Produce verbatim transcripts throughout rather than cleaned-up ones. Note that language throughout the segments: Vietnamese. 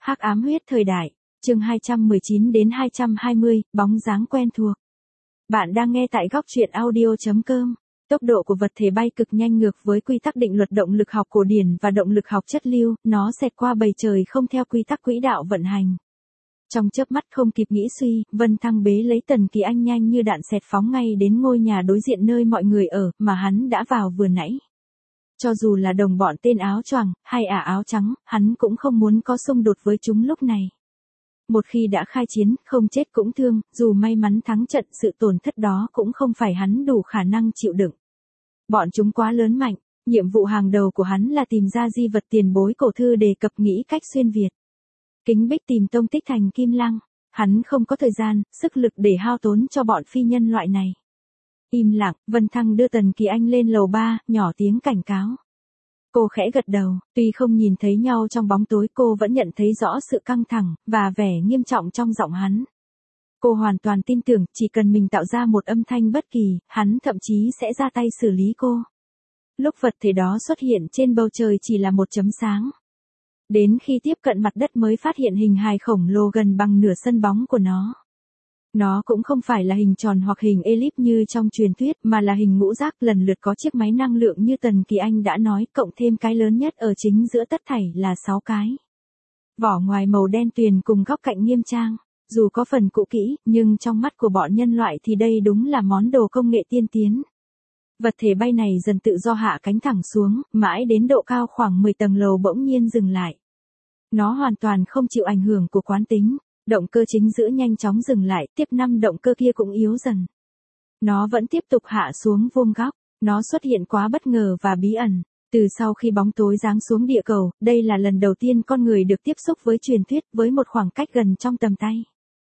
Hắc ám huyết thời đại, chương hai trăm mười chín đến hai trăm hai mươi, bóng dáng quen thuộc. Bạn đang nghe tại góc truyện audio chấm com. Tốc độ của vật thể bay cực nhanh ngược với quy tắc định luật động lực học cổ điển và động lực học chất lưu, nó xẹt qua bầu trời không theo quy tắc quỹ đạo vận hành. Trong chớp mắt không kịp nghĩ suy, Vân Thăng bế lấy Tần Kỳ Anh nhanh như đạn xẹt phóng ngay đến ngôi nhà đối diện nơi mọi người ở, mà hắn đã vào vừa nãy. Cho dù là đồng bọn tên áo choàng, hay ả áo trắng, hắn cũng không muốn có xung đột với chúng lúc này. Một khi đã khai chiến, không chết cũng thương, dù may mắn thắng trận, sự tổn thất đó cũng không phải hắn đủ khả năng chịu đựng. Bọn chúng quá lớn mạnh, nhiệm vụ hàng đầu của hắn là tìm ra di vật tiền bối cổ thư đề cập nghĩ cách xuyên Việt. Kính Bích tìm tông tích thành Kim Lăng, hắn không có thời gian, sức lực để hao tốn cho bọn phi nhân loại này. Im lặng, Vân Thăng đưa Tần Kỳ Anh lên lầu ba, nhỏ tiếng cảnh cáo. Cô khẽ gật đầu, tuy không nhìn thấy nhau trong bóng tối cô vẫn nhận thấy rõ sự căng thẳng, và vẻ nghiêm trọng trong giọng hắn. Cô hoàn toàn tin tưởng, chỉ cần mình tạo ra một âm thanh bất kỳ, hắn thậm chí sẽ ra tay xử lý cô. Lúc vật thể đó xuất hiện trên bầu trời chỉ là một chấm sáng. Đến khi tiếp cận mặt đất mới phát hiện hình hài khổng lồ gần bằng nửa sân bóng của nó. Nó cũng không phải là hình tròn hoặc hình elip như trong truyền thuyết, mà là hình ngũ giác, lần lượt có chiếc máy năng lượng như Tần Kỳ Anh đã nói, cộng thêm cái lớn nhất ở chính giữa tất thảy là sáu cái. Vỏ ngoài màu đen tuyền cùng góc cạnh nghiêm trang, dù có phần cũ kỹ, nhưng trong mắt của bọn nhân loại thì đây đúng là món đồ công nghệ tiên tiến. Vật thể bay này dần tự do hạ cánh thẳng xuống, mãi đến độ cao khoảng mười tầng lầu bỗng nhiên dừng lại. Nó hoàn toàn không chịu ảnh hưởng của quán tính. Động cơ chính giữa nhanh chóng dừng lại, tiếp năm động cơ kia cũng yếu dần. Nó vẫn tiếp tục hạ xuống vuông góc, nó xuất hiện quá bất ngờ và bí ẩn. Từ sau khi bóng tối giáng xuống địa cầu, đây là lần đầu tiên con người được tiếp xúc với truyền thuyết với một khoảng cách gần trong tầm tay.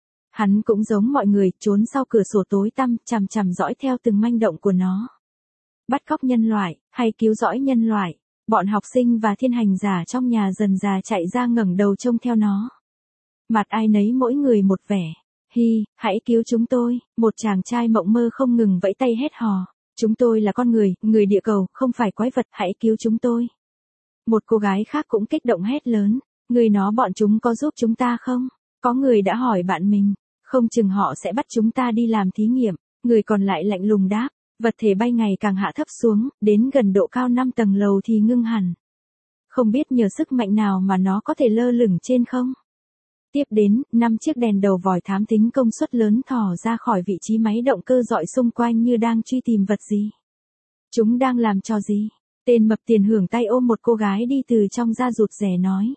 Hắn cũng giống mọi người, trốn sau cửa sổ tối tăm, chằm chằm dõi theo từng manh động của nó. Bắt cóc nhân loại, hay cứu dõi nhân loại, bọn học sinh và thiên hành giả trong nhà dần dà chạy ra ngẩng đầu trông theo nó. Mặt ai nấy mỗi người một vẻ. Hi, hãy cứu chúng tôi, một chàng trai mộng mơ không ngừng vẫy tay hét hò. Chúng tôi là con người, người địa cầu, không phải quái vật, hãy cứu chúng tôi. Một cô gái khác cũng kích động hét lớn. Người nó bọn chúng có giúp chúng ta không? Có người đã hỏi bạn mình. Không chừng họ sẽ bắt chúng ta đi làm thí nghiệm. Người còn lại lạnh lùng đáp. Vật thể bay ngày càng hạ thấp xuống, đến gần độ cao năm tầng lầu thì ngưng hẳn. Không biết nhờ sức mạnh nào mà nó có thể lơ lửng trên không? Tiếp đến, năm chiếc đèn đầu vòi thám thính công suất lớn thò ra khỏi vị trí máy động cơ dọi xung quanh như đang truy tìm vật gì. Chúng đang làm trò gì? Tên mập tiền hưởng tay ôm một cô gái đi từ trong ra rụt rè nói.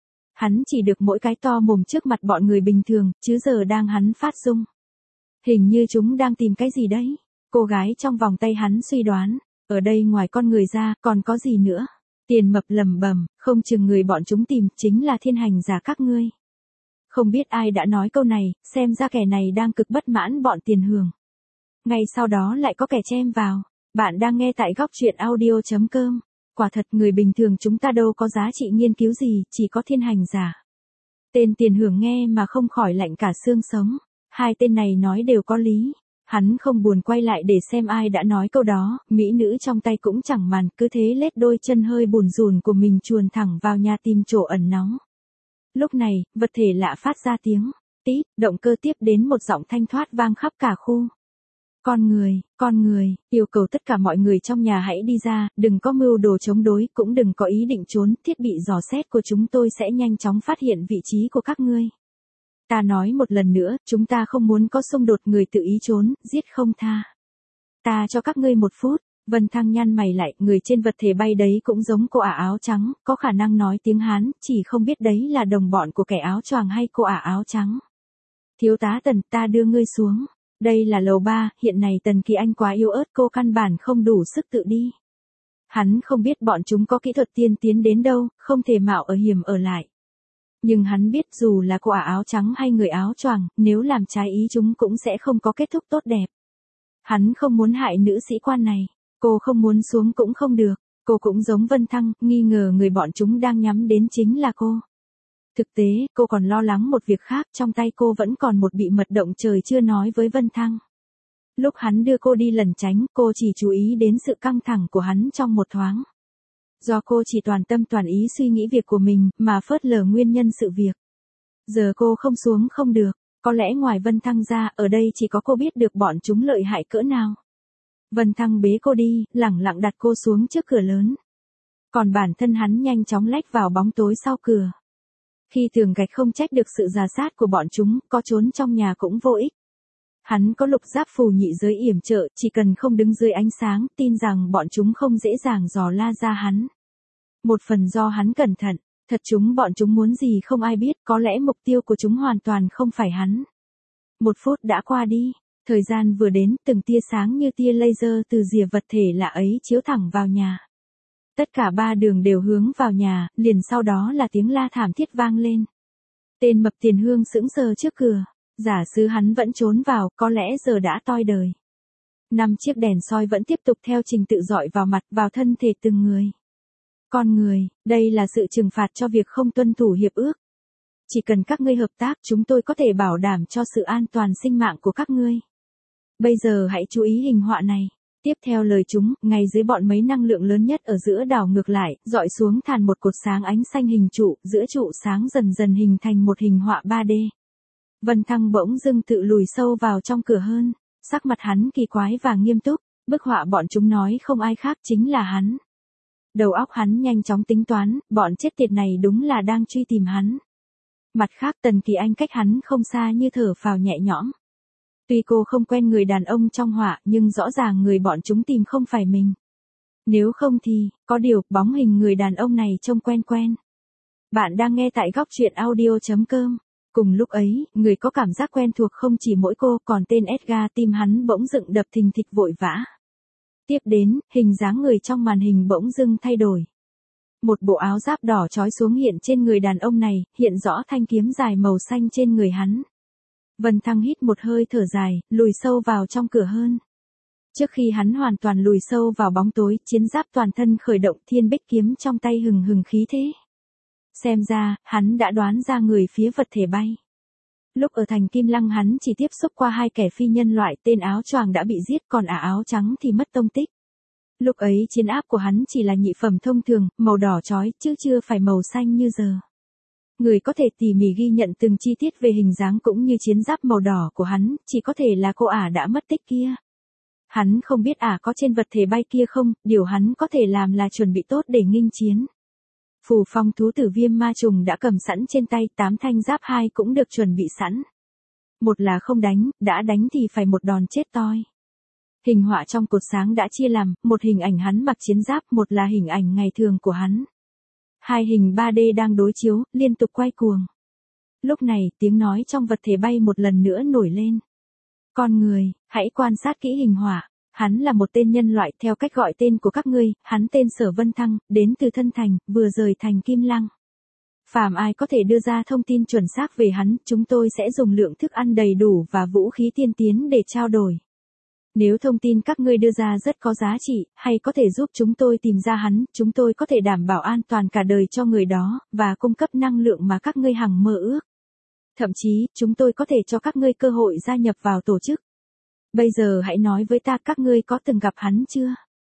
Hắn chỉ được mỗi cái to mồm trước mặt bọn người bình thường, chứ giờ đang hắn phát rung. Hình như chúng đang tìm cái gì đấy. Cô gái trong vòng tay hắn suy đoán. Ở đây ngoài con người ra, còn có gì nữa? Tiền mập lầm bầm, không chừng người bọn chúng tìm chính là thiên hành giả các ngươi. Không biết ai đã nói câu này, xem ra kẻ này đang cực bất mãn bọn tiền hưởng. Ngay sau đó lại có kẻ chen vào. Bạn đang nghe tại góc truyện audio chấm com. Quả thật người bình thường chúng ta đâu có giá trị nghiên cứu gì, chỉ có thiên hành giả. Tên tiền hưởng nghe mà không khỏi lạnh cả xương sống. Hai tên này nói đều có lý. Hắn không buồn quay lại để xem ai đã nói câu đó, mỹ nữ trong tay cũng chẳng màn, cứ thế lết đôi chân hơi bùn rùn của mình chuồn thẳng vào nhà tìm chỗ ẩn náu. Lúc này, vật thể lạ phát ra tiếng tít, động cơ tiếp đến một giọng thanh thoát vang khắp cả khu. Con người, con người, yêu cầu tất cả mọi người trong nhà hãy đi ra, đừng có mưu đồ chống đối, cũng đừng có ý định trốn, thiết bị dò xét của chúng tôi sẽ nhanh chóng phát hiện vị trí của các ngươi. Ta nói một lần nữa, chúng ta không muốn có xung đột, người tự ý trốn, giết không tha. Ta cho các ngươi một phút. Vân Thăng nhăn mày lại, người trên vật thể bay đấy cũng giống cô ả áo trắng, có khả năng nói tiếng Hán, chỉ không biết đấy là đồng bọn của kẻ áo choàng hay cô ả áo trắng. Thiếu tá Tần, ta đưa ngươi xuống. Đây là lầu ba, hiện nay Tần Kỳ Anh quá yếu ớt, cô căn bản không đủ sức tự đi. Hắn không biết bọn chúng có kỹ thuật tiên tiến đến đâu, không thể mạo ở hiểm ở lại. Nhưng hắn biết dù là cô ả áo trắng hay người áo choàng, nếu làm trái ý chúng cũng sẽ không có kết thúc tốt đẹp. Hắn không muốn hại nữ sĩ quan này. Cô không muốn xuống cũng không được. Cô cũng giống Vân Thăng, nghi ngờ người bọn chúng đang nhắm đến chính là cô. Thực tế, cô còn lo lắng một việc khác, trong tay cô vẫn còn một bị mật động trời chưa nói với Vân Thăng. Lúc hắn đưa cô đi lẩn tránh, cô chỉ chú ý đến sự căng thẳng của hắn trong một thoáng. Do cô chỉ toàn tâm toàn ý suy nghĩ việc của mình, mà phớt lờ nguyên nhân sự việc. Giờ cô không xuống không được, có lẽ ngoài Vân Thăng ra, ở đây chỉ có cô biết được bọn chúng lợi hại cỡ nào. Vân Thăng bế cô đi, lẳng lặng đặt cô xuống trước cửa lớn. Còn bản thân hắn nhanh chóng lách vào bóng tối sau cửa. Khi tường gạch không trách được sự rà sát của bọn chúng, có trốn trong nhà cũng vô ích. Hắn có lục giáp phù nhị giới yểm trợ, chỉ cần không đứng dưới ánh sáng, tin rằng bọn chúng không dễ dàng dò la ra hắn. Một phần do hắn cẩn thận, thật chúng bọn chúng muốn gì không ai biết, có lẽ mục tiêu của chúng hoàn toàn không phải hắn. Một phút đã qua đi, thời gian vừa đến, từng tia sáng như tia laser từ rìa vật thể lạ ấy chiếu thẳng vào nhà. Tất cả ba đường đều hướng vào nhà, liền sau đó là tiếng la thảm thiết vang lên. Tên mập tiền hương sững sờ trước cửa, giả sử hắn vẫn trốn vào, có lẽ giờ đã toi đời. Năm chiếc đèn soi vẫn tiếp tục theo trình tự dọi vào mặt, vào thân thể từng người. Con người, đây là sự trừng phạt cho việc không tuân thủ hiệp ước. Chỉ cần các ngươi hợp tác, chúng tôi có thể bảo đảm cho sự an toàn sinh mạng của các ngươi. Bây giờ hãy chú ý hình họa này. Tiếp theo lời chúng, ngay dưới bọn mấy năng lượng lớn nhất ở giữa đảo ngược lại, dọi xuống thàn một cột sáng ánh xanh hình trụ, giữa trụ sáng dần dần hình thành một hình họa ba D. Vân Thăng bỗng dưng tự lùi sâu vào trong cửa hơn, sắc mặt hắn kỳ quái và nghiêm túc, bức họa bọn chúng nói không ai khác chính là hắn. Đầu óc hắn nhanh chóng tính toán, bọn chết tiệt này đúng là đang truy tìm hắn. Mặt khác Tần Kỳ Anh cách hắn không xa như thở phào nhẹ nhõm. Tuy cô không quen người đàn ông trong họa, nhưng rõ ràng người bọn chúng tìm không phải mình. Nếu không thì, có điều, bóng hình người đàn ông này trông quen quen. Bạn đang nghe tại góc truyện audio chấm com. Cùng lúc ấy, người có cảm giác quen thuộc không chỉ mỗi cô, còn tên Edgar, tim hắn bỗng dựng đập thình thịch vội vã. Tiếp đến, hình dáng người trong màn hình bỗng dưng thay đổi. Một bộ áo giáp đỏ trói xuống hiện trên người đàn ông này, hiện rõ thanh kiếm dài màu xanh trên người hắn. Vân Thăng hít một hơi thở dài, lùi sâu vào trong cửa hơn. Trước khi hắn hoàn toàn lùi sâu vào bóng tối, chiến giáp toàn thân khởi động, thiên bích kiếm trong tay hừng hừng khí thế. Xem ra, hắn đã đoán ra người phía vật thể bay. Lúc ở thành Kim Lăng hắn chỉ tiếp xúc qua hai kẻ phi nhân loại, tên áo choàng đã bị giết, còn ả áo trắng thì mất tông tích. Lúc ấy chiến áp của hắn chỉ là nhị phẩm thông thường, màu đỏ chói, chứ chưa phải màu xanh như giờ. Người có thể tỉ mỉ ghi nhận từng chi tiết về hình dáng cũng như chiến giáp màu đỏ của hắn, chỉ có thể là cô ả đã mất tích kia. Hắn không biết ả có trên vật thể bay kia không, điều hắn có thể làm là chuẩn bị tốt để nghênh chiến. Phù phong thú tử viêm ma trùng đã cầm sẵn trên tay, tám thanh giáp hai cũng được chuẩn bị sẵn. Một là không đánh, đã đánh thì phải một đòn chết toi. Hình họa trong cột sáng đã chia làm, một hình ảnh hắn mặc chiến giáp, một là hình ảnh ngày thường của hắn. Hai hình ba D đang đối chiếu, liên tục quay cuồng. Lúc này, tiếng nói trong vật thể bay một lần nữa nổi lên. Con người, hãy quan sát kỹ hình họa. Hắn là một tên nhân loại, theo cách gọi tên của các ngươi, hắn tên Sở Vân Thăng, đến từ Thân Thành, vừa rời thành Kim Lăng. Phàm ai có thể đưa ra thông tin chuẩn xác về hắn, chúng tôi sẽ dùng lượng thức ăn đầy đủ và vũ khí tiên tiến để trao đổi. Nếu thông tin các ngươi đưa ra rất có giá trị, hay có thể giúp chúng tôi tìm ra hắn, chúng tôi có thể đảm bảo an toàn cả đời cho người đó, và cung cấp năng lượng mà các ngươi hằng mơ ước. Thậm chí, chúng tôi có thể cho các ngươi cơ hội gia nhập vào tổ chức. Bây giờ hãy nói với ta, các ngươi có từng gặp hắn chưa?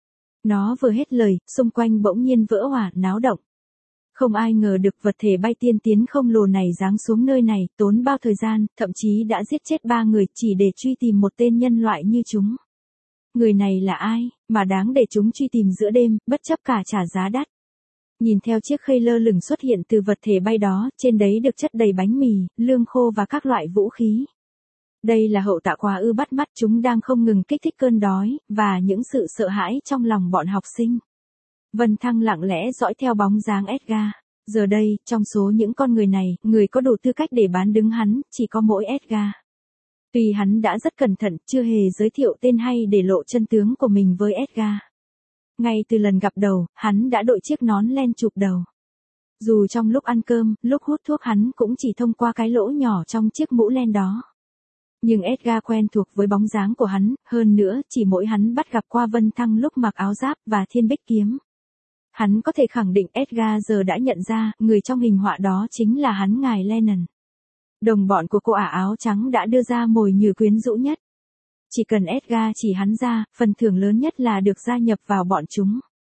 Nó vừa hết lời, xung quanh bỗng nhiên vỡ òa, náo động. Không ai ngờ được vật thể bay tiên tiến không lồ này giáng xuống nơi này, tốn bao thời gian, thậm chí đã giết chết ba người chỉ để truy tìm một tên nhân loại như chúng. Người này là ai, mà đáng để chúng truy tìm giữa đêm, bất chấp cả trả giá đắt. Nhìn theo chiếc khay lơ lửng xuất hiện từ vật thể bay đó, trên đấy được chất đầy bánh mì, lương khô và các loại vũ khí. Đây là hậu tạ quà ư bắt mắt, chúng đang không ngừng kích thích cơn đói, và những sự sợ hãi trong lòng bọn học sinh. Vân Thăng lặng lẽ dõi theo bóng dáng Edgar. Giờ đây, trong số những con người này, người có đủ tư cách để bán đứng hắn, chỉ có mỗi Edgar. Tuy hắn đã rất cẩn thận, chưa hề giới thiệu tên hay để lộ chân tướng của mình với Edgar. Ngay từ lần gặp đầu, hắn đã đội chiếc nón len chụp đầu. Dù trong lúc ăn cơm, lúc hút thuốc hắn cũng chỉ thông qua cái lỗ nhỏ trong chiếc mũ len đó. Nhưng Edgar quen thuộc với bóng dáng của hắn, hơn nữa, chỉ mỗi hắn bắt gặp qua Vân Thăng lúc mặc áo giáp và thiên bích kiếm. Hắn có thể khẳng định Edgar giờ đã nhận ra, người trong hình họa đó chính là hắn ngài Lennon. Đồng bọn của cô ả áo trắng đã đưa ra mồi nhử quyến rũ nhất. Chỉ cần Edgar chỉ hắn ra, phần thưởng lớn nhất là được gia nhập vào bọn chúng.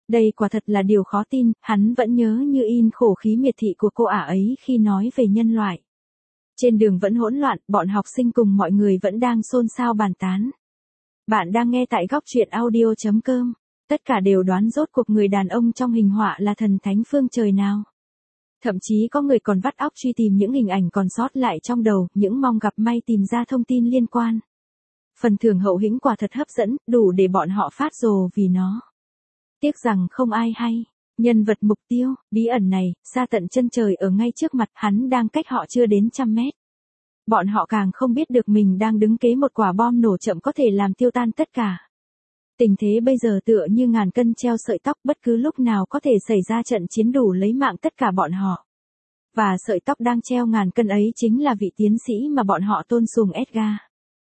Đây quả thật là điều khó tin, hắn vẫn nhớ như in khổ khí miệt thị của cô ả ấy khi nói về nhân loại. Trên đường vẫn hỗn loạn, bọn học sinh cùng mọi người vẫn đang xôn xao bàn tán. Bạn đang nghe tại góc truyện audio chấm com. Tất cả đều đoán rốt cuộc người đàn ông trong hình họa là thần thánh phương trời nào. Thậm chí có người còn vắt óc truy tìm những hình ảnh còn sót lại trong đầu, những mong gặp may tìm ra thông tin liên quan. Phần thưởng hậu hĩnh quả thật hấp dẫn, đủ để bọn họ phát rồ vì nó. Tiếc rằng không ai hay. Nhân vật mục tiêu, bí ẩn này, xa tận chân trời ở ngay trước mặt, hắn đang cách họ chưa đến trăm mét. Bọn họ càng không biết được mình đang đứng kế một quả bom nổ chậm có thể làm tiêu tan tất cả. Tình thế bây giờ tựa như ngàn cân treo sợi tóc, bất cứ lúc nào có thể xảy ra trận chiến đủ lấy mạng tất cả bọn họ. Và sợi tóc đang treo ngàn cân ấy chính là vị tiến sĩ mà bọn họ tôn sùng Edgar.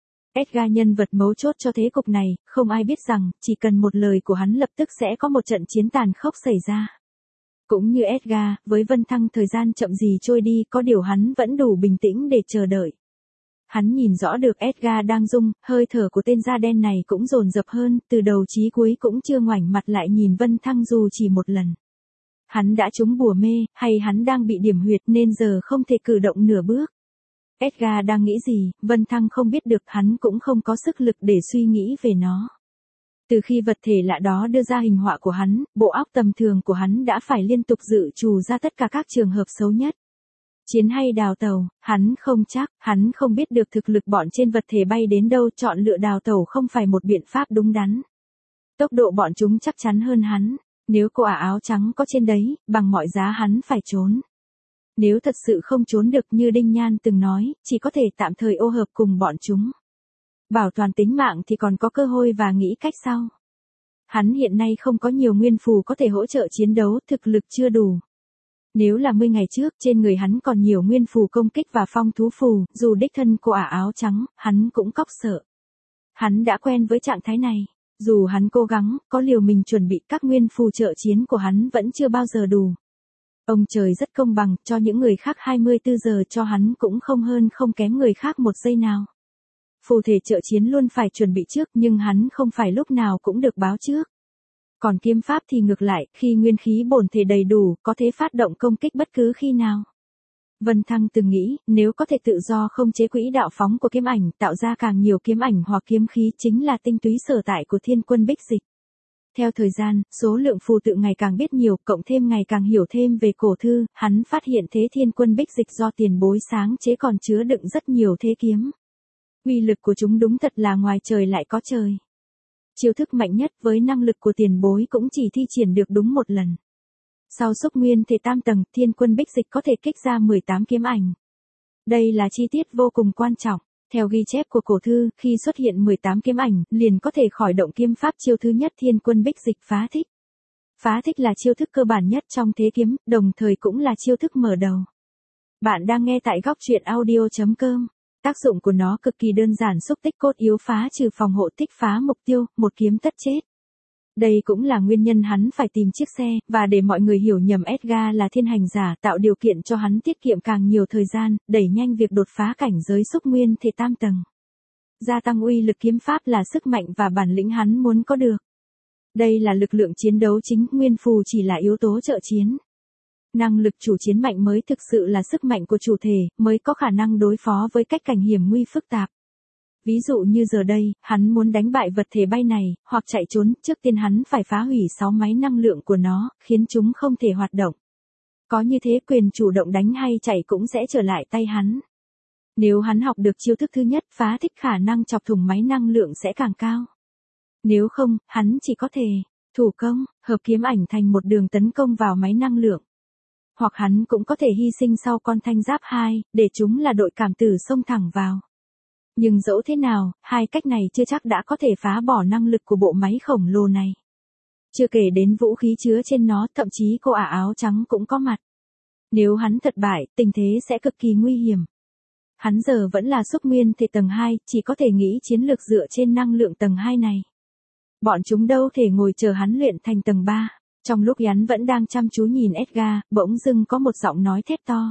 Edgar nhân vật mấu chốt cho thế cục này, không ai biết rằng, chỉ cần một lời của hắn lập tức sẽ có một trận chiến tàn khốc xảy ra. Cũng như Edgar, với Vân Thăng thời gian chậm gì trôi đi, có điều hắn vẫn đủ bình tĩnh để chờ đợi. Hắn nhìn rõ được Edgar đang rung, hơi thở của tên da đen này cũng dồn dập hơn, từ đầu chí cuối cũng chưa ngoảnh mặt lại nhìn Vân Thăng dù chỉ một lần. Hắn đã trúng bùa mê, hay hắn đang bị điểm huyệt nên giờ không thể cử động nửa bước. Edgar đang nghĩ gì, Vân Thăng không biết được, hắn cũng không có sức lực để suy nghĩ về nó. Từ khi vật thể lạ đó đưa ra hình họa của hắn, bộ óc tầm thường của hắn đã phải liên tục dự trù ra tất cả các trường hợp xấu nhất. Chiến hay đào tàu, hắn không chắc, hắn không biết được thực lực bọn trên vật thể bay đến đâu, chọn lựa đào tàu không phải một biện pháp đúng đắn. Tốc độ bọn chúng chắc chắn hơn hắn, nếu cô ả áo trắng có trên đấy, bằng mọi giá hắn phải trốn. Nếu thật sự không trốn được như Đinh Nhan từng nói, chỉ có thể tạm thời ô hợp cùng bọn chúng. Bảo toàn tính mạng thì còn có cơ hội và nghĩ cách sau. Hắn hiện nay không có nhiều nguyên phù có thể hỗ trợ chiến đấu, thực lực chưa đủ. Nếu là mươi ngày trước, trên người hắn còn nhiều nguyên phù công kích và phong thú phù, dù đích thân cô ả áo trắng, hắn cũng cóc sợ. Hắn đã quen với trạng thái này. Dù hắn cố gắng, có liều mình chuẩn bị, các nguyên phù trợ chiến của hắn vẫn chưa bao giờ đủ. Ông trời rất công bằng, cho những người khác hai mươi tư giờ, cho hắn cũng không hơn không kém người khác một giây nào. Phù thể trợ chiến luôn phải chuẩn bị trước, nhưng hắn không phải lúc nào cũng được báo trước. Còn kiếm pháp thì ngược lại, khi nguyên khí bổn thể đầy đủ, có thể phát động công kích bất cứ khi nào. Vân Thăng từng nghĩ, nếu có thể tự do không chế quỹ đạo phóng của kiếm ảnh, tạo ra càng nhiều kiếm ảnh hoặc kiếm khí chính là tinh túy sở tại của Thiên Quân Bích Dịch. Theo thời gian, số lượng phù tự ngày càng biết nhiều, cộng thêm ngày càng hiểu thêm về cổ thư, hắn phát hiện thế Thiên Quân Bích Dịch do tiền bối sáng chế còn chứa đựng rất nhiều thế kiếm. Uy lực của chúng đúng thật là ngoài trời lại có trời. Chiêu thức mạnh nhất với năng lực của tiền bối cũng chỉ thi triển được đúng một lần. Sau xúc nguyên thể tam tầng, Thiên Quân Bích Dịch có thể kích ra mười tám kiếm ảnh. Đây là chi tiết vô cùng quan trọng. Theo ghi chép của cổ thư, khi xuất hiện mười tám kiếm ảnh, liền có thể khởi động kiếm pháp chiêu thứ nhất Thiên Quân Bích Dịch phá thích. Phá thích là chiêu thức cơ bản nhất trong thế kiếm, đồng thời cũng là chiêu thức mở đầu. Bạn đang nghe tại góc truyện audio chấm com. Tác dụng của nó cực kỳ đơn giản, xúc tích cốt yếu, phá trừ phòng hộ, tích phá mục tiêu, một kiếm tất chết. Đây cũng là nguyên nhân hắn phải tìm chiếc xe, và để mọi người hiểu nhầm Edgar là thiên hành giả, tạo điều kiện cho hắn tiết kiệm càng nhiều thời gian, đẩy nhanh việc đột phá cảnh giới xúc nguyên thể tam tầng. Gia tăng uy lực kiếm pháp là sức mạnh và bản lĩnh hắn muốn có được. Đây là lực lượng chiến đấu chính, nguyên phù chỉ là yếu tố trợ chiến. Năng lực chủ chiến mạnh mới thực sự là sức mạnh của chủ thể, mới có khả năng đối phó với cách cảnh hiểm nguy phức tạp. Ví dụ như giờ đây, hắn muốn đánh bại vật thể bay này, hoặc chạy trốn, trước tiên hắn phải phá hủy sáu máy năng lượng của nó, khiến chúng không thể hoạt động. Có như thế quyền chủ động đánh hay chạy cũng sẽ trở lại tay hắn. Nếu hắn học được chiêu thức thứ nhất, phá thích, khả năng chọc thủng máy năng lượng sẽ càng cao. Nếu không, hắn chỉ có thể thủ công, hợp kiếm ảnh thành một đường tấn công vào máy năng lượng. Hoặc hắn cũng có thể hy sinh sau con thanh giáp hai, để chúng là đội cảm tử xông thẳng vào. Nhưng dẫu thế nào, hai cách này chưa chắc đã có thể phá bỏ năng lực của bộ máy khổng lồ này. Chưa kể đến vũ khí chứa trên nó, thậm chí cô ả áo trắng cũng có mặt. Nếu hắn thất bại, tình thế sẽ cực kỳ nguy hiểm. Hắn giờ vẫn là xúc nguyên thể tầng hai, chỉ có thể nghĩ chiến lược dựa trên năng lượng tầng hai này. Bọn chúng đâu thể ngồi chờ hắn luyện thành tầng ba. Trong lúc hắn vẫn đang chăm chú nhìn Edgar, bỗng dưng có một giọng nói thét to.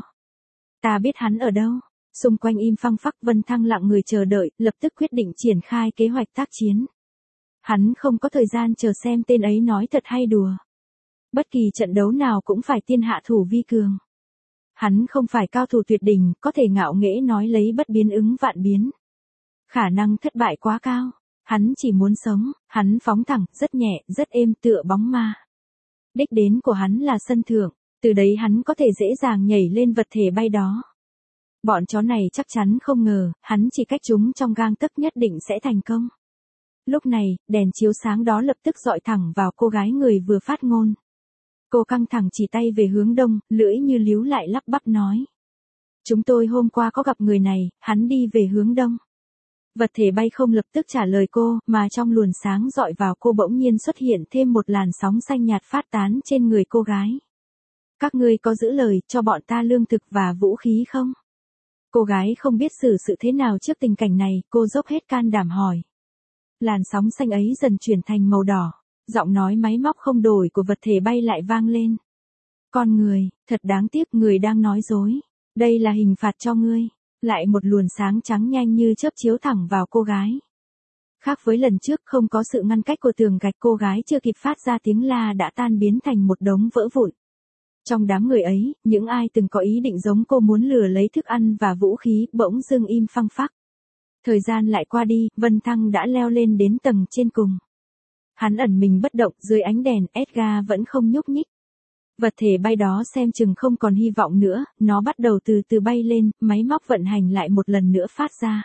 Ta biết hắn ở đâu. Xung quanh im phăng phắc, Vân Thăng lặng người chờ đợi, lập tức quyết định triển khai kế hoạch tác chiến. Hắn không có thời gian chờ xem tên ấy nói thật hay đùa. Bất kỳ trận đấu nào cũng phải tiên hạ thủ vi cường. Hắn không phải cao thủ tuyệt đỉnh, có thể ngạo nghễ nói lấy bất biến ứng vạn biến. Khả năng thất bại quá cao. Hắn chỉ muốn sống, hắn phóng thẳng, rất nhẹ, rất êm tựa bóng ma. Đích đến của hắn là sân thượng, từ đấy hắn có thể dễ dàng nhảy lên vật thể bay đó. Bọn chó này chắc chắn không ngờ, hắn chỉ cách chúng trong gang tấc nhất định sẽ thành công. Lúc này, đèn chiếu sáng đó lập tức dọi thẳng vào cô gái người vừa phát ngôn. Cô căng thẳng chỉ tay về hướng đông, lưỡi như líu lại lắp bắp nói. Chúng tôi hôm qua có gặp người này, hắn đi về hướng đông. Vật thể bay không lập tức trả lời cô, mà trong luồng sáng dọi vào cô bỗng nhiên xuất hiện thêm một làn sóng xanh nhạt phát tán trên người cô gái. Các ngươi có giữ lời cho bọn ta lương thực và vũ khí không? Cô gái không biết xử sự thế nào trước tình cảnh này, cô dốc hết can đảm hỏi. Làn sóng xanh ấy dần chuyển thành màu đỏ, giọng nói máy móc không đổi của vật thể bay lại vang lên. Con người, thật đáng tiếc người đang nói dối. Đây là hình phạt cho ngươi. Lại một luồng sáng trắng nhanh như chớp chiếu thẳng vào cô gái. Khác với lần trước không có sự ngăn cách của tường gạch, cô gái chưa kịp phát ra tiếng la đã tan biến thành một đống vỡ vụn. Trong đám người ấy, những ai từng có ý định giống cô muốn lừa lấy thức ăn và vũ khí bỗng dưng im phăng phắc. Thời gian lại qua đi, Vân Thăng đã leo lên đến tầng trên cùng. Hắn ẩn mình bất động dưới ánh đèn, Edgar vẫn không nhúc nhích. Vật thể bay đó xem chừng không còn hy vọng nữa, nó bắt đầu từ từ bay lên, máy móc vận hành lại một lần nữa phát ra.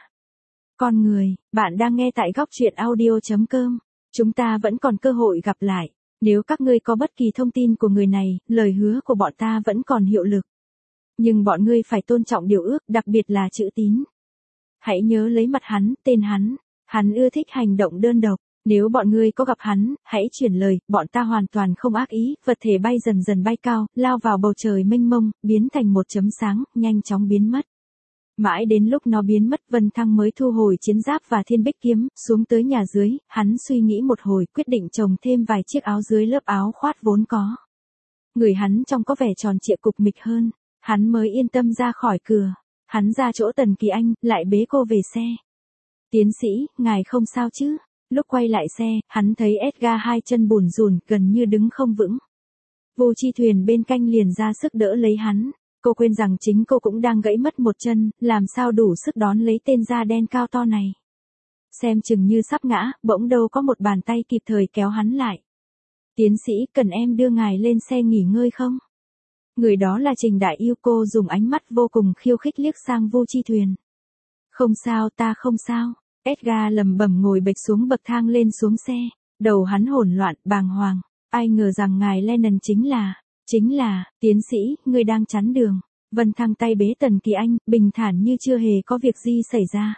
Con người, bạn đang nghe tại góc truyện audio chấm com. Chúng ta vẫn còn cơ hội gặp lại. Nếu các ngươi có bất kỳ thông tin của người này, lời hứa của bọn ta vẫn còn hiệu lực. Nhưng bọn ngươi phải tôn trọng điều ước, đặc biệt là chữ tín. Hãy nhớ lấy mặt hắn, tên hắn. Hắn ưa thích hành động đơn độc. Nếu bọn ngươi có gặp hắn, hãy chuyển lời, bọn ta hoàn toàn không ác ý. Vật thể bay dần dần bay cao, lao vào bầu trời mênh mông, biến thành một chấm sáng, nhanh chóng biến mất. Mãi đến lúc nó biến mất, Vân Thăng mới thu hồi chiến giáp và thiên bích kiếm, xuống tới nhà dưới, hắn suy nghĩ một hồi, quyết định trồng thêm vài chiếc áo dưới lớp áo khoát vốn có. Người hắn trông có vẻ tròn trịa cục mịch hơn, hắn mới yên tâm ra khỏi cửa. Hắn ra chỗ Tần Kỳ Anh, lại bế cô về xe. Tiến sĩ, ngài không sao chứ? Lúc quay lại xe, hắn thấy Edgar hai chân bủn rủn, gần như đứng không vững. Vô Chi Thuyền bên cạnh liền ra sức đỡ lấy hắn. Cô quên rằng chính cô cũng đang gãy mất một chân, làm sao đủ sức đón lấy tên da đen cao to này. Xem chừng như sắp ngã, bỗng đâu có một bàn tay kịp thời kéo hắn lại. Tiến sĩ, cần em đưa ngài lên xe nghỉ ngơi không? Người đó là Trình Đại Yêu. Cô dùng ánh mắt vô cùng khiêu khích liếc sang Vô Chi Thuyền. Không sao, ta không sao. Edgar lầm bầm ngồi bệt xuống bậc thang lên xuống xe. Đầu hắn hỗn loạn, bàng hoàng. Ai ngờ rằng ngài Lennon chính là... Chính là, tiến sĩ, người đang chắn đường. Vân Thăng tay bế Tần Kỳ Anh, bình thản như chưa hề có việc gì xảy ra.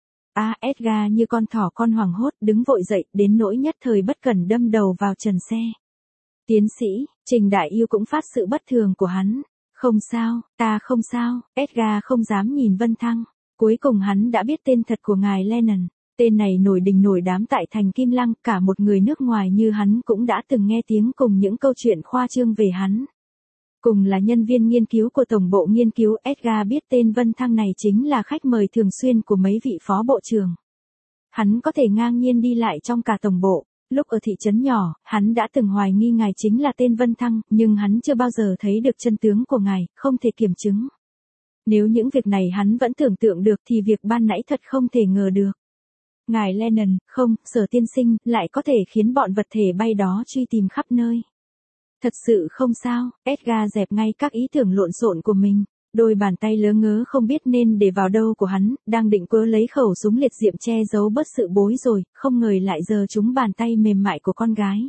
À, Edgar như con thỏ con hoảng hốt, đứng vội dậy, đến nỗi nhất thời bất cẩn đâm đầu vào trần xe. Tiến sĩ, Trình Đại Yêu cũng phát sự bất thường của hắn. Không sao, ta không sao. Edgar không dám nhìn Vân Thăng. Cuối cùng hắn đã biết tên thật của ngài Lennon. Tên này nổi đình nổi đám tại thành Kim Lăng, cả một người nước ngoài như hắn cũng đã từng nghe tiếng cùng những câu chuyện khoa trương về hắn. Cùng là nhân viên nghiên cứu của Tổng bộ Nghiên cứu, Edgar biết tên Vân Thăng này chính là khách mời thường xuyên của mấy vị phó bộ trưởng. Hắn có thể ngang nhiên đi lại trong cả Tổng bộ. Lúc ở thị trấn nhỏ, hắn đã từng hoài nghi ngài chính là tên Vân Thăng, nhưng hắn chưa bao giờ thấy được chân tướng của ngài, không thể kiểm chứng. Nếu những việc này hắn vẫn tưởng tượng được thì việc ban nãy thật không thể ngờ được. Ngài Lennon, không, Sở tiên sinh, lại có thể khiến bọn vật thể bay đó truy tìm khắp nơi. Thật sự không sao, Edgar dẹp ngay các ý tưởng lộn xộn của mình. Đôi bàn tay lớ ngớ không biết nên để vào đâu của hắn, đang định quơ lấy khẩu súng liệt diệm che giấu bớt sự bối rồi, không ngờ lại giờ trúng bàn tay mềm mại của con gái.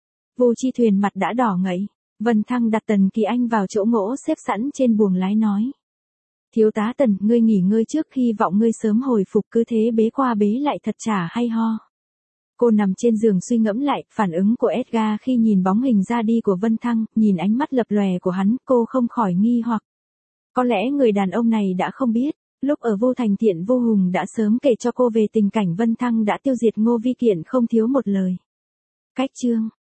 Vô Chi Thuyền mặt đã đỏ ngậy. Vân Thăng đặt Tần Kỳ Anh vào chỗ ngỗ xếp sẵn trên buồng lái nói. Thiếu tá Tần, ngươi nghỉ ngơi trước, hy vọng ngươi sớm hồi phục, cứ thế bế qua bế lại thật chả hay ho. Cô nằm trên giường suy ngẫm lại, phản ứng của Edgar khi nhìn bóng hình ra đi của Vân Thăng, nhìn ánh mắt lập lòe của hắn, cô không khỏi nghi hoặc. Có lẽ người đàn ông này đã không biết, lúc ở Vô Thành Thiện Vô Hùng đã sớm kể cho cô về tình cảnh Vân Thăng đã tiêu diệt Ngô Vi Kiện không thiếu một lời. Cách chương